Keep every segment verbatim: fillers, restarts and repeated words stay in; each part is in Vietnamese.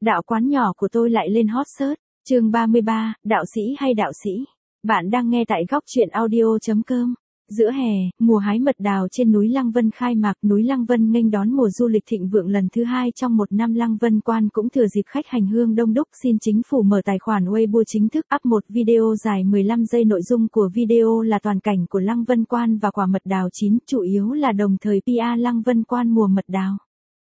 Đạo quán nhỏ của tôi lại lên hot search. Chương ba mươi ba, đạo sĩ hay đạo sĩ? Bạn đang nghe tại góc truyện audio.com. Giữa hè, mùa hái mật đào trên núi Lăng Vân khai mạc. Núi Lăng Vân nghênh đón mùa du lịch thịnh vượng lần thứ hai trong một năm. Lăng Vân Quan cũng thừa dịp khách hành hương đông đúc xin chính phủ mở tài khoản Weibo chính thức up một video dài mười lăm giây. Nội dung của video là toàn cảnh của Lăng Vân Quan và quả mật đào chín, chủ yếu là đồng thời pê e Lăng Vân Quan mùa mật đào.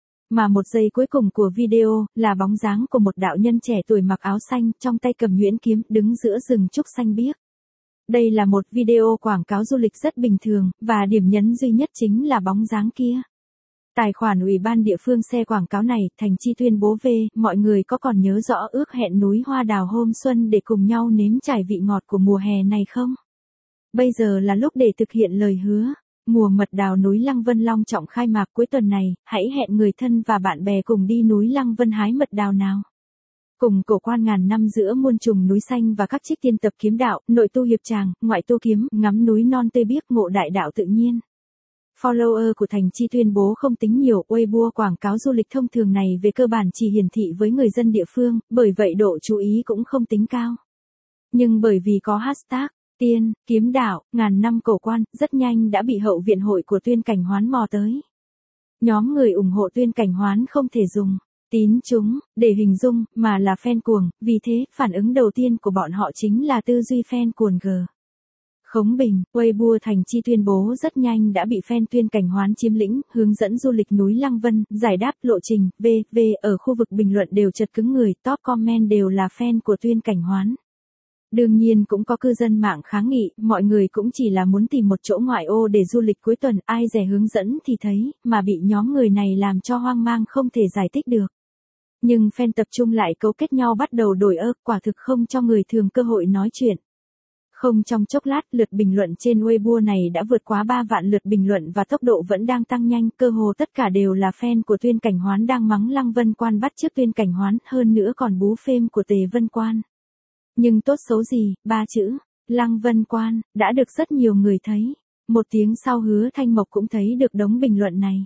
Mà một giây cuối cùng của video là bóng dáng của một đạo nhân trẻ tuổi mặc áo xanh, trong tay cầm nhuyễn kiếm, đứng giữa rừng trúc xanh biếc. Đây là một video quảng cáo du lịch rất bình thường, và điểm nhấn duy nhất chính là bóng dáng kia. Tài khoản ủy ban địa phương xe quảng cáo này, Thành Chi tuyên bố về, mọi người có còn nhớ rõ ước hẹn núi hoa đào hôm xuân để cùng nhau nếm trải vị ngọt của mùa hè này không? Bây giờ là lúc để thực hiện lời hứa. Mùa mật đào núi Lăng Vân long trọng khai mạc cuối tuần này, hãy hẹn người thân và bạn bè cùng đi núi Lăng Vân hái mật đào nào. Cùng cổ quan ngàn năm giữa muôn trùng núi xanh và các trích tiên tập kiếm đạo, nội tu hiệp tràng, ngoại tu kiếm, ngắm núi non tươi biếc, ngộ đại đạo tự nhiên. Follower của Thành Chi tuyên bố không tính nhiều. Weibo quảng cáo du lịch thông thường này về cơ bản chỉ hiển thị với người dân địa phương, bởi vậy độ chú ý cũng không tính cao. Nhưng bởi vì có hashtag tiên, kiếm đạo, ngàn năm cổ quan, rất nhanh đã bị hậu viện hội của Tuyên Cảnh Hoán mò tới. Nhóm người ủng hộ Tuyên Cảnh Hoán không thể dùng tín chúng để hình dung, mà là fan cuồng, vì thế, phản ứng đầu tiên của bọn họ chính là tư duy fan cuồng g. Khống Bình, Weibo Thành Chi tuyên bố rất nhanh đã bị fan Tuyên Cảnh Hoán chiếm lĩnh, hướng dẫn du lịch núi Lăng Vân, giải đáp lộ trình, vân vân ở khu vực bình luận đều chật cứng người, top comment đều là fan của Tuyên Cảnh Hoán. Đương nhiên cũng có cư dân mạng kháng nghị, mọi người cũng chỉ là muốn tìm một chỗ ngoại ô để du lịch cuối tuần, ai dè hướng dẫn thì thấy, mà bị nhóm người này làm cho hoang mang không thể giải thích được. Nhưng fan tập trung lại cấu kết nhau bắt đầu đổi ơ, quả thực không cho người thường cơ hội nói chuyện. Không trong chốc lát, lượt bình luận trên Weibo này đã vượt quá ba vạn lượt bình luận và tốc độ vẫn đang tăng nhanh, cơ hồ tất cả đều là fan của Tuyên Cảnh Hoán đang mắng Lăng Vân Quan bắt chước Tuyên Cảnh Hoán, hơn nữa còn bú phêm của Tề Vân Quan. Nhưng tốt xấu gì, ba chữ, Lăng Vân Quan, đã được rất nhiều người thấy. Một tiếng sau Hứa Thanh Mộc cũng thấy được đống bình luận này.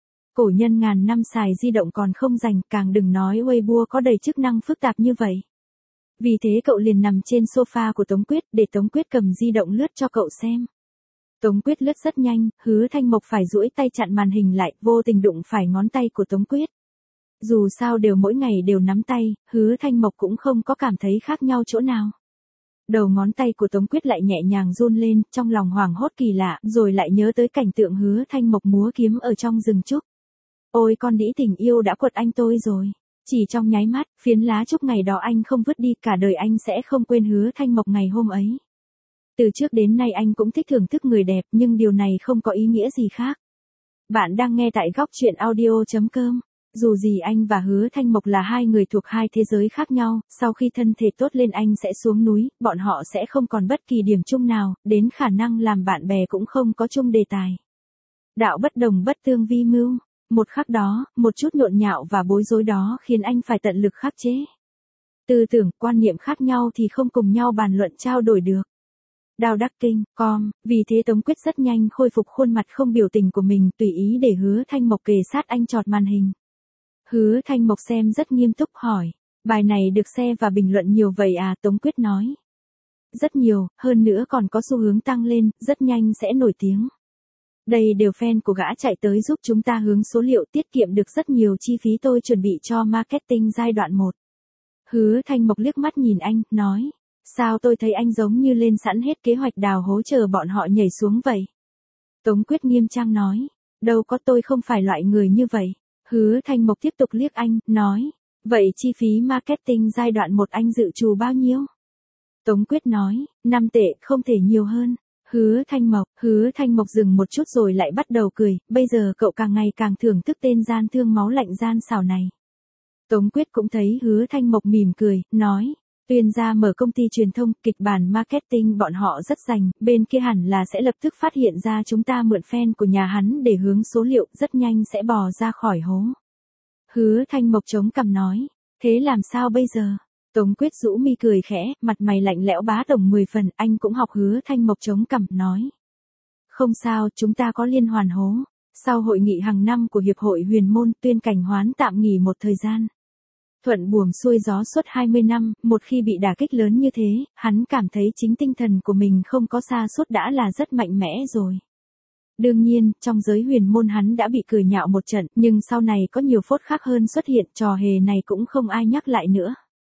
Cổ nhân ngàn năm xài di động còn không dành, càng đừng nói Weibo có đầy chức năng phức tạp như vậy. Vì thế cậu liền nằm trên sofa của Tống Quyết, để Tống Quyết cầm di động lướt cho cậu xem. Tống Quyết lướt rất nhanh, Hứa Thanh Mộc phải duỗi tay chặn màn hình lại, vô tình đụng phải ngón tay của Tống Quyết. Dù sao đều mỗi ngày đều nắm tay, Hứa Thanh Mộc cũng không có cảm thấy khác nhau chỗ nào. Đầu ngón tay của Tống Quyết lại nhẹ nhàng run lên, trong lòng hoảng hốt kỳ lạ, rồi lại nhớ tới cảnh tượng Hứa Thanh Mộc múa kiếm ở trong rừng trúc. Ôi con đĩ tình yêu đã quật anh tôi rồi. Chỉ trong nháy mắt, phiến lá trúc ngày đó anh không vứt đi, cả đời anh sẽ không quên Hứa Thanh Mộc ngày hôm ấy. Từ trước đến nay anh cũng thích thưởng thức người đẹp, nhưng điều này không có ý nghĩa gì khác. Bạn đang nghe tại góc truyện audio.com. Dù gì anh và Hứa Thanh Mộc là hai người thuộc hai thế giới khác nhau, sau khi thân thể tốt lên anh sẽ xuống núi, bọn họ sẽ không còn bất kỳ điểm chung nào, đến khả năng làm bạn bè cũng không có chung đề tài. Đạo bất đồng bất tương vi mưu. Một khắc đó, một chút nhộn nhạo và bối rối đó khiến anh phải tận lực khắc chế. Tư tưởng, quan niệm khác nhau thì không cùng nhau bàn luận trao đổi được. Đào đắc kinh, com, vì thế Tống Quyết rất nhanh khôi phục khuôn mặt không biểu tình của mình, tùy ý để Hứa Thanh Mộc kề sát anh chọt màn hình. Hứa Thanh Mộc xem rất nghiêm túc hỏi, bài này được share và bình luận nhiều vậy à? Tống Quyết nói. Rất nhiều, hơn nữa còn có xu hướng tăng lên, rất nhanh sẽ nổi tiếng. Đây đều fan của gã chạy tới giúp chúng ta hướng số liệu, tiết kiệm được rất nhiều chi phí tôi chuẩn bị cho marketing giai đoạn một. Hứa Thanh Mộc liếc mắt nhìn anh, nói, sao tôi thấy anh giống như lên sẵn hết kế hoạch đào hố chờ bọn họ nhảy xuống vậy? Tống Quyết nghiêm trang nói, đâu có, tôi không phải loại người như vậy. Hứa Thanh Mộc tiếp tục liếc anh, nói, vậy chi phí marketing giai đoạn một anh dự trù bao nhiêu? Tống Quyết nói, năm tệ, không thể nhiều hơn. Hứa Thanh Mộc, Hứa Thanh Mộc dừng một chút rồi lại bắt đầu cười, bây giờ cậu càng ngày càng thưởng thức tên gian thương máu lạnh gian xảo này. Tống Quyết cũng thấy Hứa Thanh Mộc mỉm cười, nói, Tuyên gia mở công ty truyền thông, kịch bản marketing bọn họ rất rành, bên kia hẳn là sẽ lập tức phát hiện ra chúng ta mượn fan của nhà hắn để hướng số liệu, rất nhanh sẽ bò ra khỏi hố. Hứa Thanh Mộc chống cằm nói, thế làm sao bây giờ? Tống Quyết rũ mi cười khẽ, mặt mày lạnh lẽo bá tổng mười phần, anh cũng học Hứa Thanh Mộc chống cằm, nói. Không sao, chúng ta có liên hoàn hố. Sau hội nghị hàng năm của Hiệp hội Huyền Môn, Tuyên Cảnh Hoán tạm nghỉ một thời gian. Thuận buồm xuôi gió suốt hai mươi năm, một khi bị đả kích lớn như thế, hắn cảm thấy chính tinh thần của mình không có sa sút đã là rất mạnh mẽ rồi. Đương nhiên, trong giới huyền môn hắn đã bị cười nhạo một trận, nhưng sau này có nhiều phốt khác hơn xuất hiện, trò hề này cũng không ai nhắc lại nữa.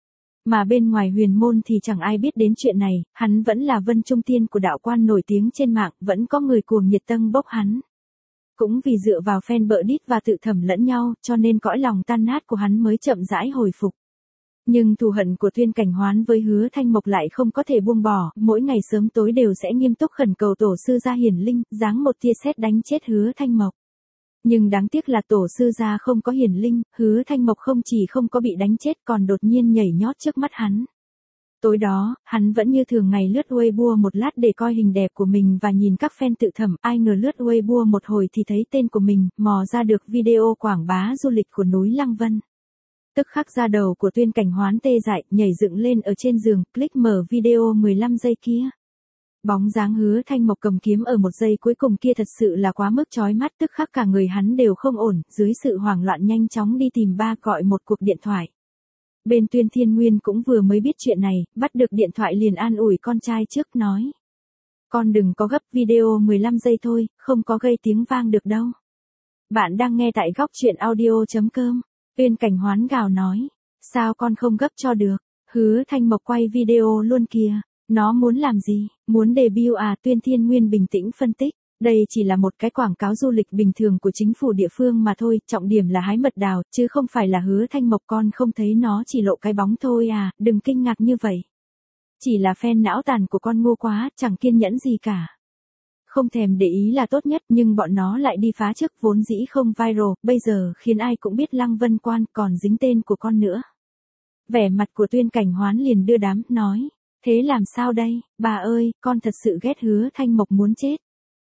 Mà bên ngoài huyền môn thì chẳng ai biết đến chuyện này, hắn vẫn là Vân Trung Tiên của đạo quan nổi tiếng trên mạng, vẫn có người cuồng nhiệt tâng bốc hắn. Cũng vì dựa vào fan bợ đít và tự thẩm lẫn nhau, cho nên cõi lòng tan nát của hắn mới chậm rãi hồi phục. Nhưng thù hận của Tuyên Cảnh Hoán với Hứa Thanh Mộc lại không có thể buông bỏ, mỗi ngày sớm tối đều sẽ nghiêm túc khẩn cầu tổ sư gia hiển linh, giáng một tia sét đánh chết Hứa Thanh Mộc. Nhưng đáng tiếc là tổ sư gia không có hiển linh, Hứa Thanh Mộc không chỉ không có bị đánh chết còn đột nhiên nhảy nhót trước mắt hắn. Tối đó, hắn vẫn như thường ngày lướt Weibo một lát để coi hình đẹp của mình và nhìn các fan tự thẩm, ai ngờ lướt Weibo một hồi thì thấy tên của mình, mò ra được video quảng bá du lịch của núi Lăng Vân. Tức khắc da đầu của Tuyên Cảnh Hoán tê dại, nhảy dựng lên ở trên giường, click mở video mười lăm giây kia. Bóng dáng Hứa Thanh Mộc cầm kiếm ở một giây cuối cùng kia thật sự là quá mức chói mắt, tức khắc cả người hắn đều không ổn, dưới sự hoảng loạn nhanh chóng đi tìm ba gọi một cuộc điện thoại. Bên Tuyên Thiên Nguyên cũng vừa mới biết chuyện này, bắt được điện thoại liền an ủi con trai trước nói. Con đừng có gấp, video mười lăm giây thôi, không có gây tiếng vang được đâu. Bạn đang nghe tại góc truyện audio chấm com. Tuyên Cảnh Hoán gào nói. Sao con không gấp cho được? Hứa Thanh Mộc quay video luôn kìa. Nó muốn làm gì? Muốn debut à? Tuyên Thiên Nguyên bình tĩnh phân tích. Đây chỉ là một cái quảng cáo du lịch bình thường của chính phủ địa phương mà thôi, trọng điểm là hái mật đào, chứ không phải là Hứa Thanh Mộc, con không thấy nó chỉ lộ cái bóng thôi à, đừng kinh ngạc như vậy. Chỉ là fan não tàn của con ngu quá, chẳng kiên nhẫn gì cả. Không thèm để ý là tốt nhất, nhưng bọn nó lại đi phá trước, vốn dĩ không viral, bây giờ khiến ai cũng biết Lăng Vân Quan, còn dính tên của con nữa. Vẻ mặt của Tuyên Cảnh Hoán liền đưa đám, nói, thế làm sao đây, bà ơi, con thật sự ghét Hứa Thanh Mộc muốn chết.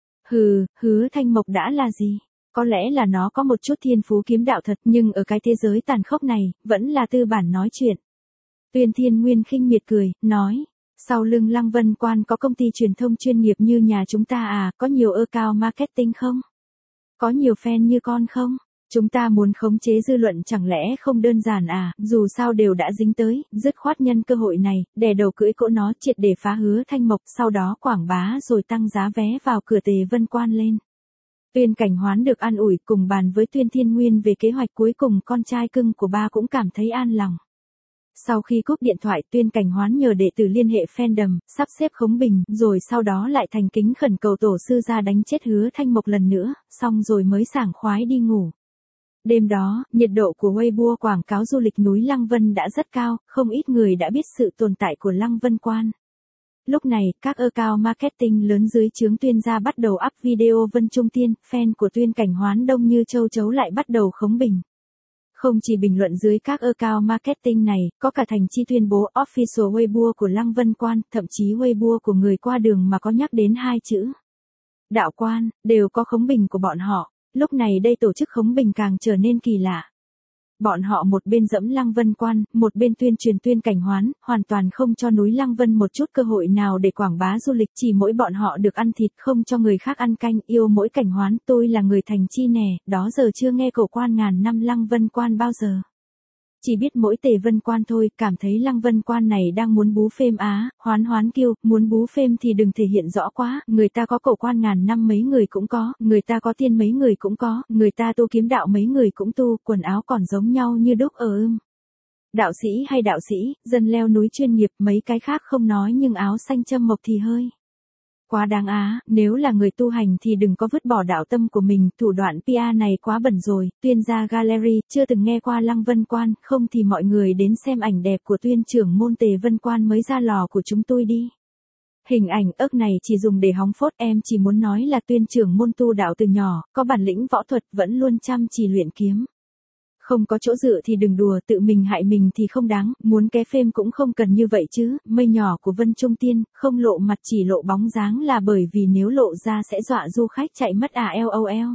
Hừ, Hứa Thanh Mộc đã là gì? Có lẽ là nó có một chút thiên phú kiếm đạo thật, nhưng ở cái thế giới tàn khốc này, vẫn là tư bản nói chuyện. Tuyên Thiên Nguyên khinh miệt cười, nói, sau lưng Lăng Vân Quan có công ty truyền thông chuyên nghiệp như nhà chúng ta à, có nhiều account marketing không? Có nhiều fan như con không? Chúng ta muốn khống chế dư luận chẳng lẽ không đơn giản à, dù sao đều đã dính tới, dứt khoát nhân cơ hội này, đè đầu cưỡi cỗ nó triệt để phá Hứa Thanh Mộc, sau đó quảng bá rồi tăng giá vé vào cửa Tề Vân Quan lên. Tuyên Cảnh Hoán được an ủi, cùng bàn với Tuyên Thiên Nguyên về kế hoạch, cuối cùng con trai cưng của ba cũng cảm thấy an lòng. Sau khi cúp điện thoại, Tuyên Cảnh Hoán nhờ đệ tử liên hệ fandom, sắp xếp khống bình, rồi sau đó lại thành kính khẩn cầu tổ sư ra đánh chết Hứa Thanh Mộc lần nữa, xong rồi mới sảng khoái đi ngủ. Đêm đó, nhiệt độ của Weibo quảng cáo du lịch núi Lăng Vân đã rất cao, không ít người đã biết sự tồn tại của Lăng Vân Quan. Lúc này, các account marketing lớn dưới trướng Tuyên gia bắt đầu up video Vân Trung Tiên, fan của Tuyên Cảnh Hoán đông như châu chấu lại bắt đầu khống bình. Không chỉ bình luận dưới các account marketing này, có cả thành chi tuyên bố official Weibo của Lăng Vân Quan, thậm chí Weibo của người qua đường mà có nhắc đến hai chữ đạo quan, đều có khống bình của bọn họ. Lúc này đây tổ chức khống bình càng trở nên kỳ lạ. Bọn họ một bên dẫm Lăng Vân Quan, một bên tuyên truyền Tuyên Cảnh Hoán, hoàn toàn không cho núi Lăng Vân một chút cơ hội nào để quảng bá du lịch, chỉ mỗi bọn họ được ăn thịt, không cho người khác ăn canh, yêu mỗi Cảnh Hoán, tôi là người thành chi nè, đó giờ chưa nghe cổ quan ngàn năm Lăng Vân Quan bao giờ. Chỉ biết mỗi Tề Vân Quan thôi, cảm thấy Lăng Vân Quan này đang muốn bú phêm á, Hoán Hoán kêu, muốn bú phêm thì đừng thể hiện rõ quá, người ta có cổ quan ngàn năm mấy người cũng có, người ta có tiên mấy người cũng có, người ta tu kiếm đạo mấy người cũng tu, quần áo còn giống nhau như đúc ở ưm. Đạo sĩ hay đạo sĩ, dân leo núi chuyên nghiệp, mấy cái khác không nói nhưng áo xanh châm mộc thì hơi quá đáng á, nếu là người tu hành thì đừng có vứt bỏ đạo tâm của mình, thủ đoạn pê e này quá bẩn rồi. Tuyên gia gallery, chưa từng nghe qua Lăng Vân Quan, không thì mọi người đến xem ảnh đẹp của Tuyên trưởng môn Tề Vân Quan mới ra lò của chúng tôi đi. Hình ảnh ức này chỉ dùng để hóng phốt, em chỉ muốn nói là Tuyên trưởng môn tu đạo từ nhỏ, có bản lĩnh võ thuật, vẫn luôn chăm chỉ luyện kiếm. Không có chỗ dựa thì đừng đùa, tự mình hại mình thì không đáng, muốn ké phêm cũng không cần như vậy chứ. Mây nhỏ của Vân Trung Tiên, không lộ mặt chỉ lộ bóng dáng là bởi vì nếu lộ ra sẽ dọa du khách chạy mất à lol.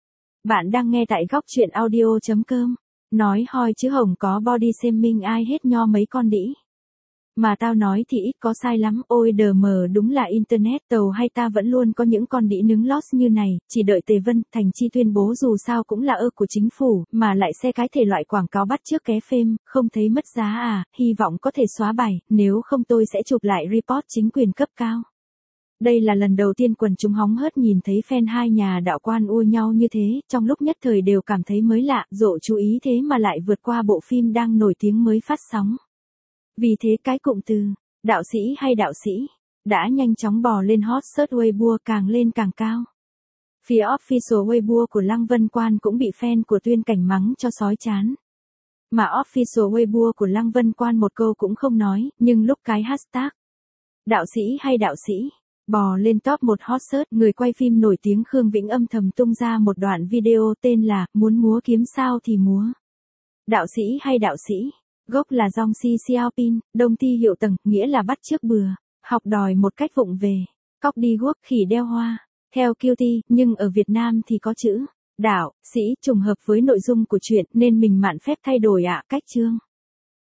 Bạn đang nghe tại góc truyện audio chấm com. Nói hoi chứ hồng có body shaming ai hết nho mấy con đĩ. Mà tao nói thì ít có sai lắm, ôi đờ mờ đúng là internet tàu hay ta vẫn luôn có những con đĩ nướng lost như này, chỉ đợi Tề Vân Thành Chi tuyên bố dù sao cũng là ơ của chính phủ, mà lại xe cái thể loại quảng cáo bắt chước ké phêm, không thấy mất giá à, hy vọng có thể xóa bài, nếu không tôi sẽ chụp lại report chính quyền cấp cao. Đây là lần đầu tiên quần chúng hóng hớt nhìn thấy fan hai nhà đạo quan ua nhau như thế, trong lúc nhất thời đều cảm thấy mới lạ, rộ chú ý thế mà lại vượt qua bộ phim đang nổi tiếng mới phát sóng. Vì thế cái cụm từ, đạo sĩ hay đạo sĩ, đã nhanh chóng bò lên hot search Weibo càng lên càng cao. Phía official Weibo của Lăng Vân Quan cũng bị fan của Tuyên Cảnh mắng cho sói chán. Mà official Weibo của Lăng Vân Quan một câu cũng không nói, nhưng lúc cái hashtag, đạo sĩ hay đạo sĩ, bò lên top một hot search, người quay phim nổi tiếng Khương Vĩnh âm thầm tung ra một đoạn video tên là, muốn múa kiếm sao thì múa. Đạo sĩ hay đạo sĩ, gốc là Dong Si Xiaopin, Đông Ti hiệu tầng, nghĩa là bắt chước bừa, học đòi một cách vụng về, cóc đi guốc khỉ đeo hoa, theo Q T, nhưng ở Việt Nam thì có chữ, đạo, sĩ, trùng hợp với nội dung của chuyện nên mình mạn phép thay đổi ạ, cách chương.